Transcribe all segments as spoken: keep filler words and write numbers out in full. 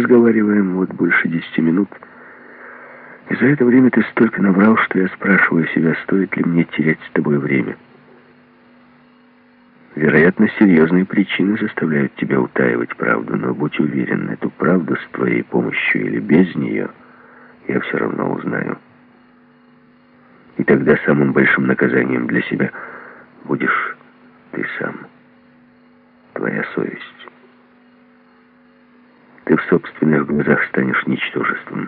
разговариваем вот больше десяти минут, и за это время ты столько наврал, что я спрашиваю себя, стоит ли мне терять с тобой время. Вероятно, серьезные причины заставляют тебя утаивать правду, но будь уверен, эту правду с твоей помощью или без нее я все равно узнаю. И тогда самым большим наказанием для себя будешь ты сам, твоя совесть. Ты в собственных глазах станешь ничтожеством.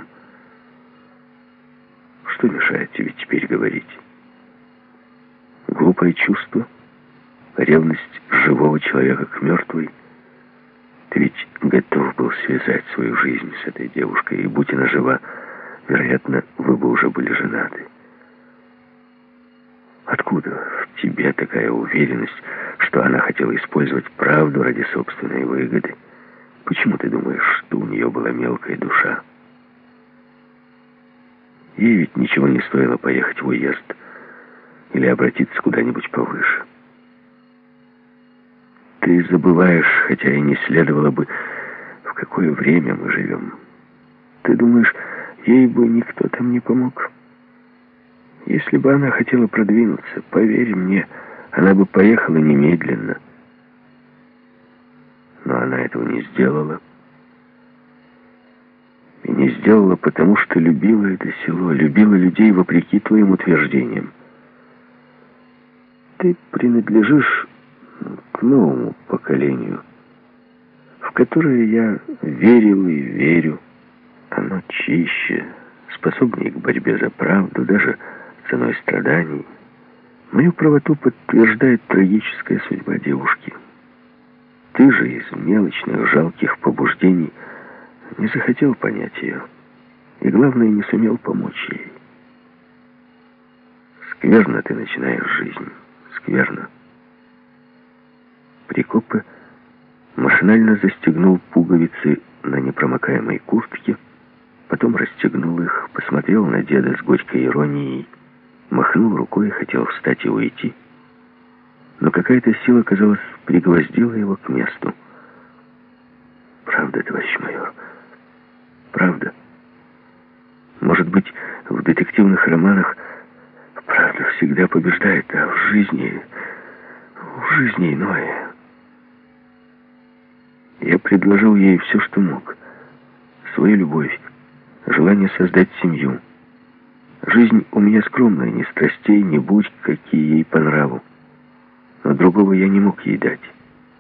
Что мешает тебе теперь говорить? Глупое чувство? Ревность живого человека к мертвой? Ты ведь готов был связать свою жизнь с этой девушкой, и будь она жива, вероятно, вы бы уже были женаты. Откуда в тебе такая уверенность, что она хотела использовать правду ради собственной выгоды? Почему ты думаешь, что у нее была мелкая душа? Ей ведь ничего не стоило поехать в уезд или обратиться куда-нибудь повыше. Ты забываешь, хотя и не следовало бы, в какое время мы живем. Ты думаешь, ей бы никто там не помог? Если бы она хотела продвинуться, поверь мне, она бы поехала немедленно. Но она этого не сделала. И не сделала, потому что любила это село, любила людей вопреки твоим утверждениям. Ты принадлежишь к новому поколению, в которое я верил и верю. Оно чище, способнее к борьбе за правду, даже ценой страданий. Мою правоту подтверждает трагическая судьба девушки. Ты же из мелочных, жалких побуждений не захотел понять ее, и, главное, не сумел помочь ей. Скверно ты начинаешь жизнь, скверно. Прикопы машинально застегнул пуговицы на непромокаемой куртке, потом расстегнул их, посмотрел на деда с горькой иронией, махнул рукой и хотел встать и уйти. Но какая-то сила, казалось, пригвоздила его к месту. Правда, товарищ майор, правда. Может быть, в детективных романах правда всегда побеждает, а в жизни, в жизни иное. Я предложил ей все, что мог. Свою любовь, желание создать семью. Жизнь у меня скромная, ни страстей, ни бурь, какие ей по нраву. Но другого я не мог ей дать.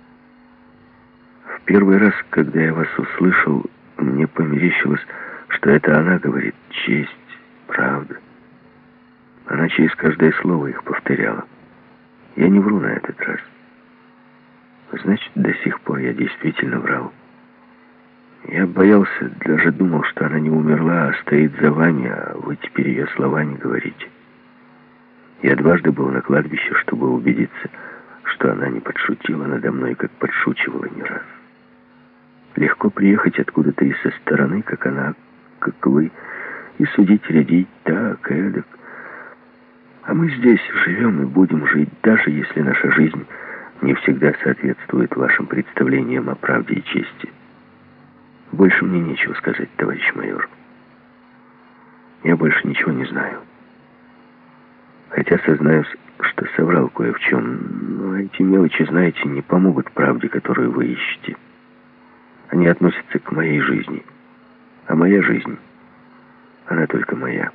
В первый раз, когда я вас услышал, мне померещилось, что это она говорит честь, правда. Она через каждое слово их повторяла. Я не вру на этот раз. Значит, до сих пор я действительно врал. Я боялся, даже думал, что она не умерла, а стоит за вами, а вы теперь ее слова не говорите. Я дважды был на кладбище, чтобы убедиться, что она не подшутила надо мной, как подшучивала не раз. Легко приехать откуда-то и со стороны, как она, как вы, и судить, рядить так, эдак. А мы здесь живем и будем жить, даже если наша жизнь не всегда соответствует вашим представлениям о правде и чести. Больше мне нечего сказать, товарищ майор. Я больше ничего не знаю. Хотя сознаюсь, что соврал кое в чем, но эти мелочи, знаете, не помогут правде, которую вы ищете. Они относятся к моей жизни. А моя жизнь, она только моя.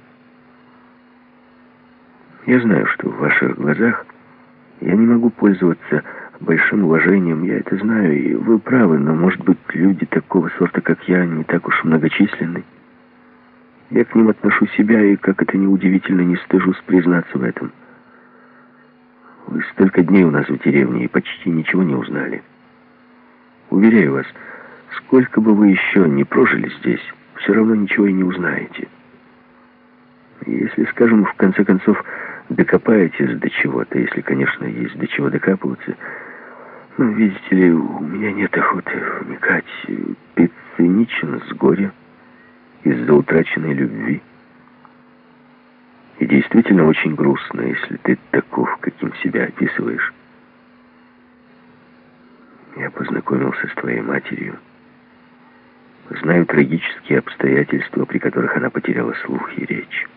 Я знаю, что в ваших глазах я не могу пользоваться большим уважением, я это знаю, и вы правы, но, может быть, люди такого сорта, как я, не так уж многочисленны. Я к ним отношу себя, и, как это ни удивительно, не стыжусь признаться в этом. Вы столько дней у нас в деревне и почти ничего не узнали. Уверяю вас, сколько бы вы еще не прожили здесь, все равно ничего и не узнаете. Если, скажем, в конце концов, докопаетесь до чего-то, если, конечно, есть до чего докапываться, ну, видите ли, у меня нет охоты вникать. Ты циничен с горя из-за утраченной любви. И действительно очень грустно, если ты таков, каким себя описываешь. Я познакомился с твоей матерью. Знаю трагические обстоятельства, при которых она потеряла слух и речь.